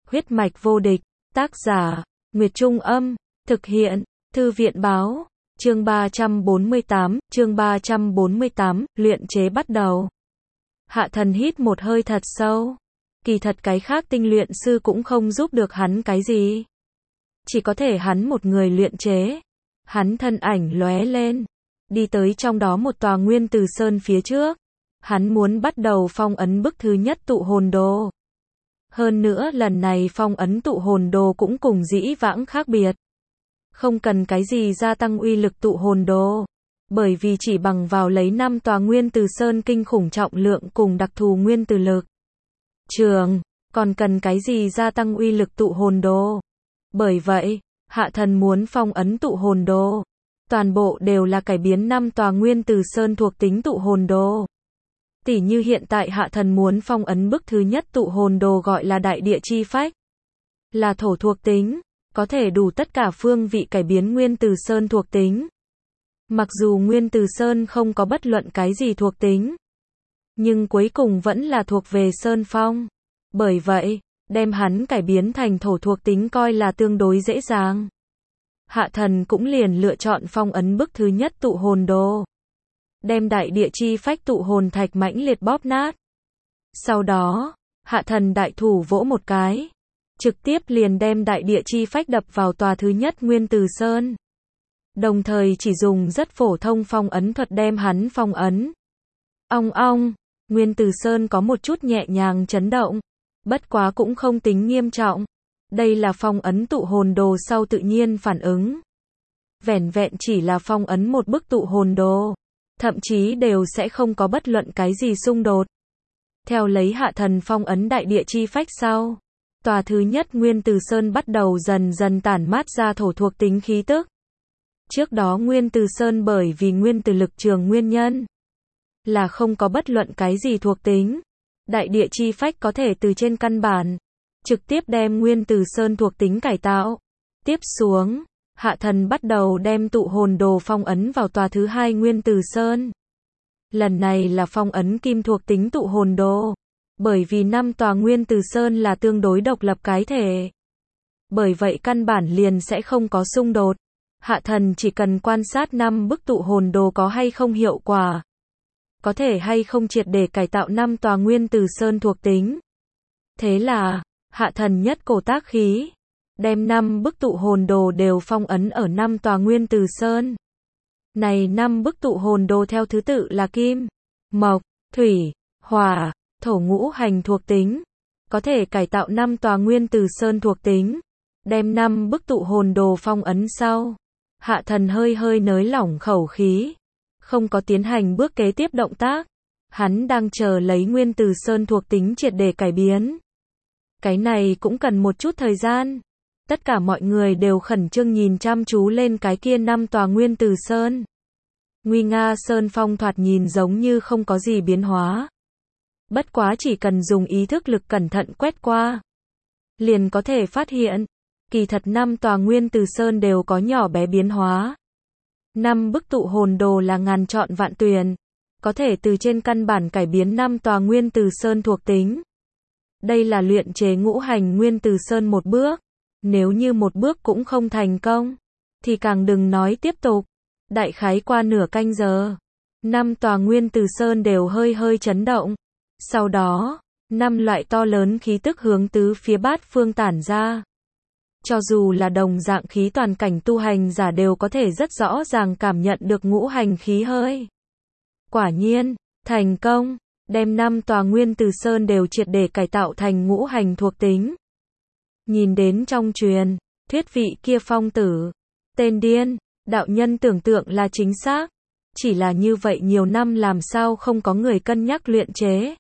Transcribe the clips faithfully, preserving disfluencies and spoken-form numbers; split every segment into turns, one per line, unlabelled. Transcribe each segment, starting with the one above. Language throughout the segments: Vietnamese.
Huyết mạch vô địch, tác giả, Nguyệt Trung Âm, thực hiện, Thư viện Báo, chương ba trăm bốn mươi tám, chương ba trăm bốn mươi tám, luyện chế bắt đầu. Hạ Thần hít một hơi thật sâu. Kỳ thật cái khác tinh luyện sư cũng không giúp được hắn cái gì. Chỉ có thể hắn một người luyện chế. Hắn thân ảnh lóe lên, đi tới trong đó một tòa nguyên từ sơn phía trước. Hắn muốn bắt đầu phong ấn bức thứ nhất tụ hồn đồ. Hơn nữa lần này phong ấn tụ hồn đồ cũng cùng dĩ vãng khác biệt. Không cần cái gì gia tăng uy lực tụ hồn đồ. Bởi vì chỉ bằng vào lấy năm tòa nguyên từ sơn kinh khủng trọng lượng cùng đặc thù nguyên từ lực trường, còn cần cái gì gia tăng uy lực tụ hồn đồ. Bởi vậy, Hạ Thần muốn phong ấn tụ hồn đồ. Toàn bộ đều là cải biến năm tòa nguyên từ sơn thuộc tính tụ hồn đồ. Tỉ như hiện tại Hạ Thần muốn phong ấn bức thứ nhất tụ hồn đồ gọi là đại địa chi phách. Là thổ thuộc tính, có thể đủ tất cả phương vị cải biến nguyên từ sơn thuộc tính. Mặc dù nguyên từ sơn không có bất luận cái gì thuộc tính, nhưng cuối cùng vẫn là thuộc về sơn phong. Bởi vậy, đem hắn cải biến thành thổ thuộc tính coi là tương đối dễ dàng. Hạ Thần cũng liền lựa chọn phong ấn bức thứ nhất tụ hồn đồ. Đem đại địa chi phách tụ hồn thạch mãnh liệt bóp nát. Sau đó, Hạ Thần đại thủ vỗ một cái, trực tiếp liền đem đại địa chi phách đập vào tòa thứ nhất nguyên từ sơn. Đồng thời chỉ dùng rất phổ thông phong ấn thuật đem hắn phong ấn. Ong ong, nguyên từ sơn có một chút nhẹ nhàng chấn động, bất quá cũng không tính nghiêm trọng. Đây là phong ấn tụ hồn đồ sau tự nhiên phản ứng. Vẻn vẹn chỉ là phong ấn một bức tụ hồn đồ, thậm chí đều sẽ không có bất luận cái gì xung đột. Theo lấy Hạ Thần phong ấn đại địa chi phách sau, tòa thứ nhất nguyên từ sơn bắt đầu dần dần tản mát ra thổ thuộc tính khí tức. Trước đó nguyên từ sơn bởi vì nguyên từ lực trường nguyên nhân, là không có bất luận cái gì thuộc tính. Đại địa chi phách có thể từ trên căn bản, trực tiếp đem nguyên từ sơn thuộc tính cải tạo. Tiếp xuống, Hạ Thần bắt đầu đem tụ hồn đồ phong ấn vào tòa thứ hai nguyên từ sơn. Lần này là phong ấn kim thuộc tính tụ hồn đồ. Bởi vì năm tòa nguyên từ sơn là tương đối độc lập cái thể. Bởi vậy căn bản liền sẽ không có xung đột. Hạ Thần chỉ cần quan sát năm bức tụ hồn đồ có hay không hiệu quả. Có thể hay không triệt để cải tạo năm tòa nguyên từ sơn thuộc tính. Thế là, Hạ Thần nhất cổ tác khí, đem năm bức tụ hồn đồ đều phong ấn ở năm tòa nguyên từ sơn. Này năm bức tụ hồn đồ theo thứ tự là kim, mộc, thủy, hỏa, thổ ngũ hành thuộc tính. Có thể cải tạo năm tòa nguyên từ sơn thuộc tính. Đem năm bức tụ hồn đồ phong ấn sau, Hạ Thần hơi hơi nới lỏng khẩu khí, không có tiến hành bước kế tiếp động tác. Hắn đang chờ lấy nguyên từ sơn thuộc tính triệt để cải biến. Cái này cũng cần một chút thời gian. Tất cả mọi người đều khẩn trương nhìn chăm chú lên cái kia năm tòa nguyên từ sơn. Nguy nga sơn phong thoạt nhìn giống như không có gì biến hóa. Bất quá chỉ cần dùng ý thức lực cẩn thận quét qua, liền có thể phát hiện, kỳ thật năm tòa nguyên từ sơn đều có nhỏ bé biến hóa. Năm bức tụ hồn đồ là ngàn chọn vạn tuyển, có thể từ trên căn bản cải biến năm tòa nguyên từ sơn thuộc tính. Đây là luyện chế ngũ hành nguyên từ sơn một bước. Nếu như một bước cũng không thành công, thì càng đừng nói tiếp tục. Đại khái qua nửa canh giờ, năm tòa nguyên từ sơn đều hơi hơi chấn động. Sau đó, năm loại to lớn khí tức hướng tứ phía bát phương tản ra. Cho dù là đồng dạng khí toàn cảnh tu hành giả đều có thể rất rõ ràng cảm nhận được ngũ hành khí hơi. Quả nhiên, thành công, đem năm tòa nguyên từ sơn đều triệt để cải tạo thành ngũ hành thuộc tính. Nhìn đến trong truyền thuyết vị kia phong tử, tên điên, đạo nhân tưởng tượng là chính xác. Chỉ là như vậy nhiều năm làm sao không có người cân nhắc luyện chế.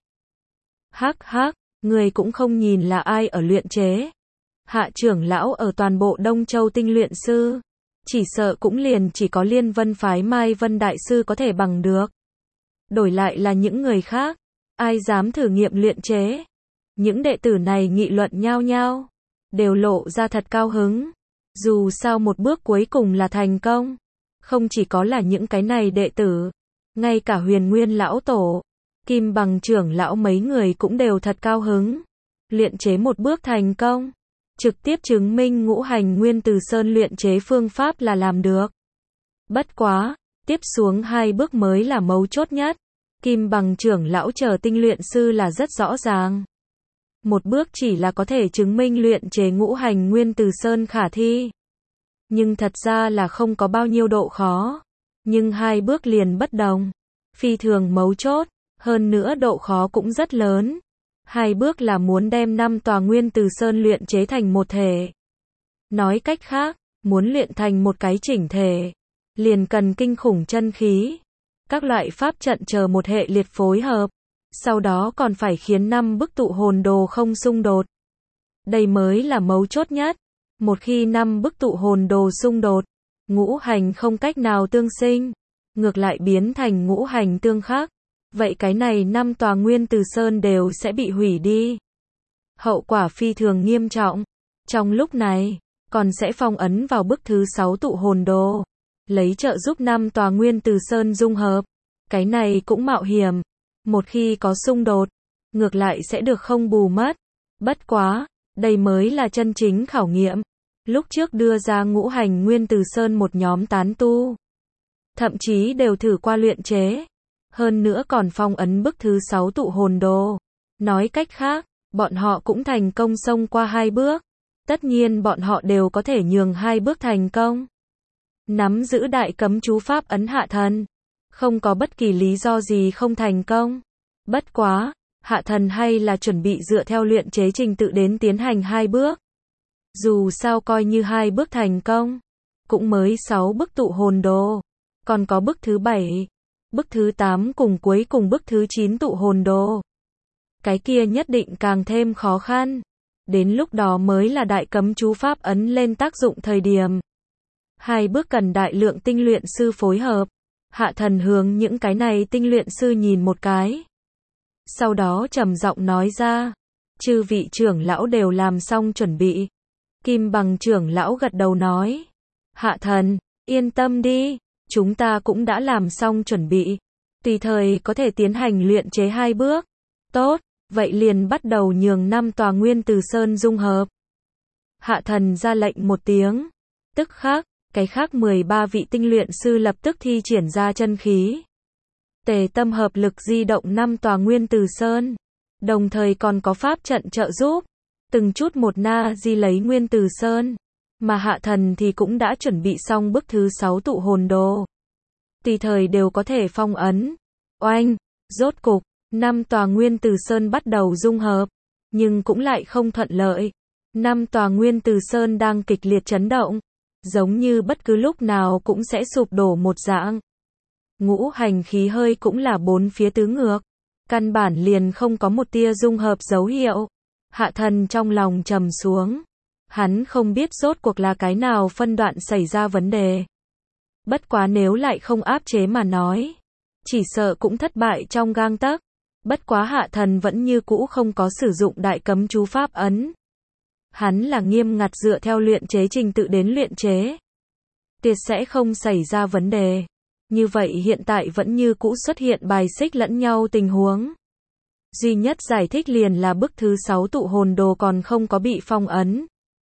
Hắc hắc, người cũng không nhìn là ai ở luyện chế. Hạ trưởng lão ở toàn bộ Đông Châu tinh luyện sư, chỉ sợ cũng liền chỉ có Liên Vân phái Mai Vân đại sư có thể bằng được. Đổi lại là những người khác, ai dám thử nghiệm luyện chế. Những đệ tử này nghị luận nhao nhao, đều lộ ra thật cao hứng. Dù sao một bước cuối cùng là thành công. Không chỉ có là những cái này đệ tử, ngay cả Huyền Nguyên lão tổ, Kim Bằng trưởng lão mấy người cũng đều thật cao hứng. Luyện chế một bước thành công, trực tiếp chứng minh ngũ hành nguyên từ sơn luyện chế phương pháp là làm được. Bất quá, tiếp xuống hai bước mới là mấu chốt nhất. Kim Bằng trưởng lão chờ tinh luyện sư là rất rõ ràng. Một bước chỉ là có thể chứng minh luyện chế ngũ hành nguyên từ sơn khả thi. Nhưng thật ra là không có bao nhiêu độ khó. Nhưng hai bước liền bất đồng. Phi thường mấu chốt, hơn nữa độ khó cũng rất lớn. Hai bước là muốn đem năm tòa nguyên từ sơn luyện chế thành một thể. Nói cách khác, muốn luyện thành một cái chỉnh thể, liền cần kinh khủng chân khí. Các loại pháp trận chờ một hệ liệt phối hợp. Sau đó còn phải khiến năm bức tụ hồn đồ không xung đột. Đây mới là mấu chốt nhất. Một khi năm bức tụ hồn đồ xung đột, ngũ hành không cách nào tương sinh, ngược lại biến thành ngũ hành tương khắc. Vậy cái này năm tòa nguyên từ sơn đều sẽ bị hủy đi. Hậu quả phi thường nghiêm trọng. Trong lúc này, còn sẽ phong ấn vào bức thứ sáu tụ hồn đồ, lấy trợ giúp năm tòa nguyên từ sơn dung hợp. Cái này cũng mạo hiểm. Một khi có xung đột, ngược lại sẽ được không bù mất. Bất quá, đây mới là chân chính khảo nghiệm. Lúc trước đưa ra ngũ hành nguyên từ sơn một nhóm tán tu, thậm chí đều thử qua luyện chế. Hơn nữa còn phong ấn bức thứ sáu tụ hồn đồ. Nói cách khác, bọn họ cũng thành công xông qua hai bước. Tất nhiên bọn họ đều có thể nhường hai bước thành công. Nắm giữ đại cấm chú pháp ấn hạ thần. Không có bất kỳ lý do gì không thành công. Bất quá, hạ thần hay là chuẩn bị dựa theo luyện chế trình tự đến tiến hành hai bước. Dù sao coi như hai bước thành công, cũng mới sáu bức tụ hồn đồ. Còn có bức thứ bảy, bức thứ tám cùng cuối cùng bức thứ chín tụ hồn đồ. Cái kia nhất định càng thêm khó khăn. Đến lúc đó mới là đại cấm chú pháp ấn lên tác dụng thời điểm. Hai bước cần đại lượng tinh luyện sư phối hợp. Hạ thần hướng những cái này tinh luyện sư nhìn một cái. Sau đó trầm giọng nói ra. Chư vị trưởng lão đều làm xong chuẩn bị. Kim Bằng trưởng lão gật đầu nói. Hạ thần, yên tâm đi. Chúng ta cũng đã làm xong chuẩn bị. Tùy thời có thể tiến hành luyện chế hai bước. Tốt, vậy liền bắt đầu nhường năm tòa nguyên từ sơn dung hợp. Hạ thần ra lệnh một tiếng. Tức khắc, cái khác mười ba vị tinh luyện sư lập tức thi triển ra chân khí. Tề tâm hợp lực di động năm tòa nguyên từ sơn. Đồng thời còn có pháp trận trợ giúp. Từng chút một na di lấy nguyên từ sơn. Mà hạ thần thì cũng đã chuẩn bị xong bức thứ sáu tụ hồn đồ. Tùy thời đều có thể phong ấn. Oanh, rốt cục, năm tòa nguyên từ sơn bắt đầu dung hợp. Nhưng cũng lại không thuận lợi. Năm tòa nguyên từ sơn đang kịch liệt chấn động. Giống như bất cứ lúc nào cũng sẽ sụp đổ một dạng. Ngũ hành khí hơi cũng là bốn phía tứ ngược. Căn bản liền không có một tia dung hợp dấu hiệu. Hạ thần trong lòng trầm xuống. Hắn không biết rốt cuộc là cái nào phân đoạn xảy ra vấn đề. Bất quá nếu lại không áp chế mà nói, chỉ sợ cũng thất bại trong gang tấc. Bất quá hạ thần vẫn như cũ không có sử dụng đại cấm chú pháp ấn. Hắn là nghiêm ngặt dựa theo luyện chế trình tự đến luyện chế. Tuyệt sẽ không xảy ra vấn đề. Như vậy hiện tại vẫn như cũ xuất hiện bài xích lẫn nhau tình huống. Duy nhất giải thích liền là bức thứ sáu tụ hồn đồ còn không có bị phong ấn.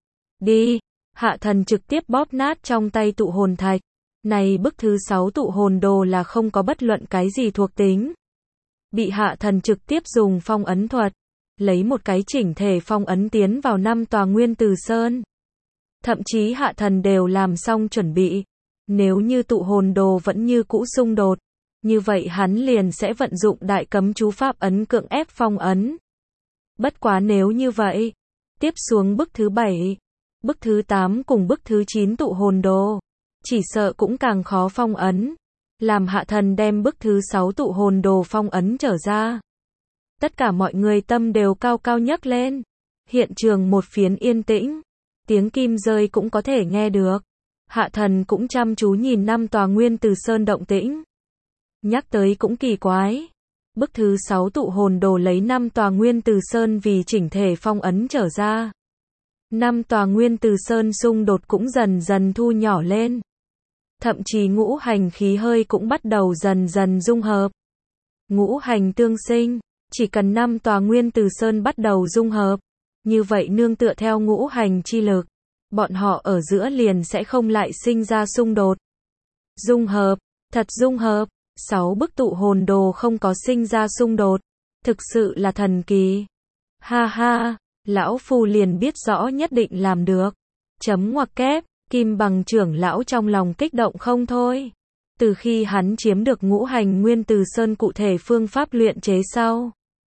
Đi, hạ thần trực tiếp bóp nát trong tay tụ hồn thạch. Này bức thứ sáu tụ hồn đồ là không có bất luận cái gì thuộc tính. Bị hạ thần trực tiếp dùng phong ấn thuật. Lấy một cái chỉnh thể phong ấn tiến vào năm tòa nguyên từ sơn. Thậm chí hạ thần đều làm xong chuẩn bị. Nếu như tụ hồn đồ vẫn như cũ xung đột, như vậy hắn liền sẽ vận dụng đại cấm chú pháp ấn cưỡng ép phong ấn. Bất quá nếu như vậy, tiếp xuống bức thứ bảy, bức thứ tám cùng bức thứ chín tụ hồn đồ, chỉ sợ cũng càng khó phong ấn. Làm hạ thần đem bức thứ sáu tụ hồn đồ phong ấn trở ra. Tất cả mọi người tâm đều cao cao nhấc lên. Hiện trường một phiến yên tĩnh. Tiếng kim rơi cũng có thể nghe được. Hạ thần cũng chăm chú nhìn năm tòa nguyên từ sơn động tĩnh. Nhắc tới cũng kỳ quái. Bức thứ sáu tụ hồn đồ lấy năm tòa nguyên từ sơn vì chỉnh thể phong ấn trở ra. Năm tòa nguyên từ sơn xung đột cũng dần dần thu nhỏ lên. Thậm chí ngũ hành khí hơi cũng bắt đầu dần dần dung hợp. Ngũ hành tương sinh, chỉ cần năm tòa nguyên từ sơn bắt đầu dung hợp, Như vậy nương tựa theo ngũ hành chi lực, bọn họ ở giữa liền sẽ không lại sinh ra xung đột. Dung hợp, thật dung hợp, sáu bức tụ hồn đồ không có sinh ra xung đột, thực sự là thần kỳ. Ha ha, lão phu liền biết rõ nhất định làm được. Chấm ngoặc kép, Kim Bằng trưởng lão trong lòng kích động không thôi. Từ khi hắn chiếm được ngũ hành nguyên từ sơn cụ thể phương pháp luyện chế sau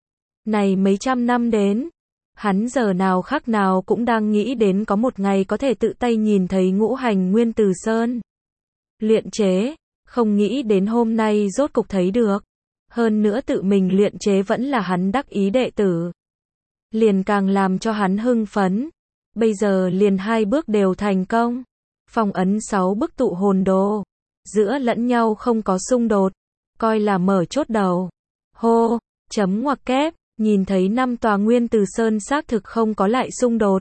này mấy trăm năm đến, hắn giờ nào khắc nào cũng đang nghĩ đến có một ngày có thể tự tay nhìn thấy ngũ hành nguyên từ sơn luyện chế, không nghĩ đến hôm nay rốt cục thấy được. Hơn nữa tự mình luyện chế vẫn là hắn đắc ý đệ tử, liền càng làm cho hắn hưng phấn. Bây giờ liền hai bước đều thành công, phong ấn sáu bức tụ hồn đồ, giữa lẫn nhau không có xung đột, coi là mở chốt đầu. Hô, chấm ngoặc kép, nhìn thấy năm tòa nguyên từ sơn xác thực không có lại xung đột.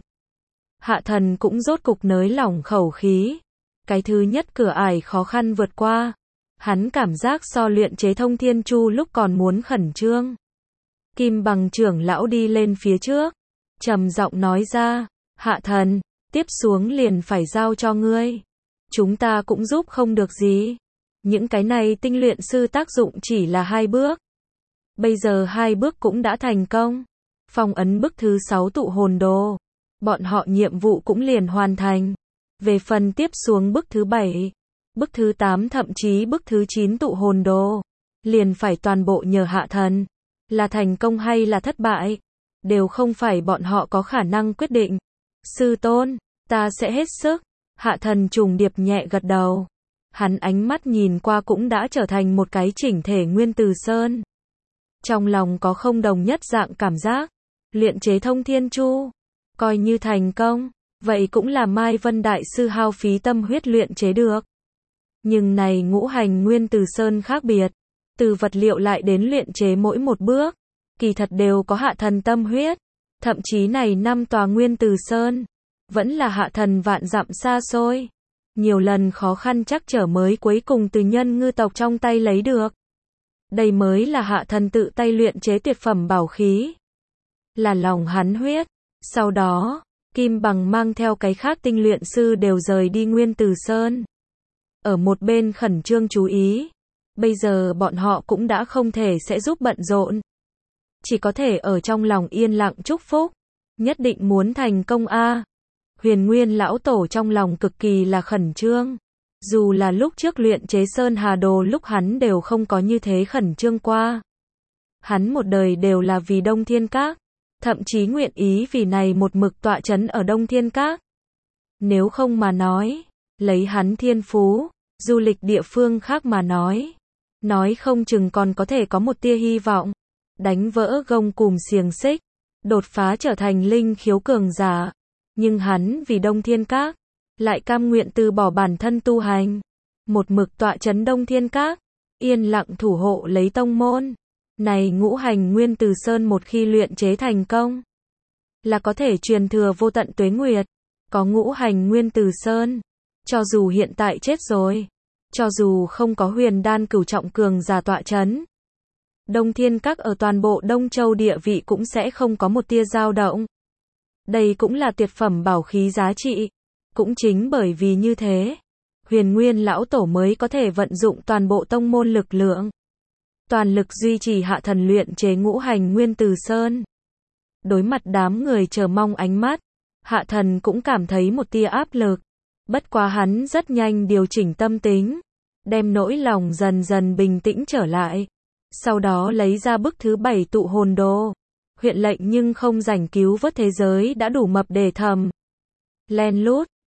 Hạ thần cũng rốt cục nới lỏng khẩu khí. Cái thứ nhất cửa ải khó khăn vượt qua. Hắn cảm giác so luyện chế thông thiên chu lúc còn muốn khẩn trương. Kim Bằng trưởng lão đi lên phía trước, trầm giọng nói ra, hạ thần, tiếp xuống liền phải giao cho ngươi. Chúng ta cũng giúp không được gì. Những cái này tinh luyện sư tác dụng chỉ là hai bước. Bây giờ hai bước cũng đã thành công. Phong ấn bức thứ sáu tụ hồn đồ. Bọn họ nhiệm vụ cũng liền hoàn thành. Về phần tiếp xuống bức thứ bảy, bức thứ tám thậm chí bức thứ chín tụ hồn đồ, liền phải toàn bộ nhờ hạ thần. Là thành công hay là thất bại, đều không phải bọn họ có khả năng quyết định. Sư tôn, ta sẽ hết sức. Hạ thần trùng điệp nhẹ gật đầu. Hắn ánh mắt nhìn qua cũng đã trở thành một cái chỉnh thể nguyên từ sơn. Trong lòng có không đồng nhất dạng cảm giác. Luyện chế thông thiên chu, coi như thành công, vậy cũng là Mai Vân Đại Sư hao phí tâm huyết luyện chế được. Nhưng này ngũ hành nguyên từ sơn khác biệt. Từ vật liệu lại đến luyện chế mỗi một bước, kỳ thật đều có hạ thần tâm huyết. Thậm chí này năm tòa nguyên từ sơn, vẫn là hạ thần vạn dặm xa xôi. Nhiều lần khó khăn chắc trở mới cuối cùng từ nhân ngư tộc trong tay lấy được. Đây mới là hạ thần tự tay luyện chế tuyệt phẩm bảo khí. Là lòng hắn huyết. Sau đó, Kim Bằng mang theo cái khác tinh luyện sư đều rời đi nguyên từ sơn. Ở một bên khẩn trương chú ý. Bây giờ bọn họ cũng đã không thể sẽ giúp bận rộn. Chỉ có thể ở trong lòng yên lặng chúc phúc. Nhất định muốn thành công a. Huyền Nguyên lão tổ trong lòng cực kỳ là khẩn trương. Dù là lúc trước luyện chế Sơn Hà Đồ lúc hắn đều không có như thế khẩn trương qua. Hắn một đời đều là vì Đông Thiên Các. Thậm chí nguyện ý vì này một mực tọa chấn ở Đông Thiên Các. Nếu không mà nói, lấy hắn thiên phú, du lịch địa phương khác mà nói. Nói không chừng còn có thể có một tia hy vọng. Đánh vỡ gông cùm xiềng xích. Đột phá trở thành linh khiếu cường giả. Nhưng hắn vì Đông Thiên Các, lại cam nguyện từ bỏ bản thân tu hành. Một mực tọa chấn Đông Thiên Các, yên lặng thủ hộ lấy tông môn. Này ngũ hành nguyên từ sơn một khi luyện chế thành công, là có thể truyền thừa vô tận tuế nguyệt. Có ngũ hành nguyên từ sơn, cho dù hiện tại chết rồi, cho dù không có huyền đan cửu trọng cường giả tọa chấn, Đông Thiên Các ở toàn bộ Đông Châu địa vị cũng sẽ không có một tia dao động. Đây cũng là tuyệt phẩm bảo khí giá trị. Cũng chính bởi vì như thế, Huyền Nguyên lão tổ mới có thể vận dụng toàn bộ tông môn lực lượng, toàn lực duy trì hạ thần luyện chế ngũ hành nguyên từ sơn. Đối mặt đám người chờ mong ánh mắt, hạ thần cũng cảm thấy một tia áp lực. Bất quá hắn rất nhanh điều chỉnh tâm tính, đem nỗi lòng dần dần bình tĩnh trở lại. Sau đó lấy ra bức thứ bảy tụ hồn đồ. Huyện lệnh nhưng không rảnh cứu vớt thế giới đã đủ mập để thầm. Len lút,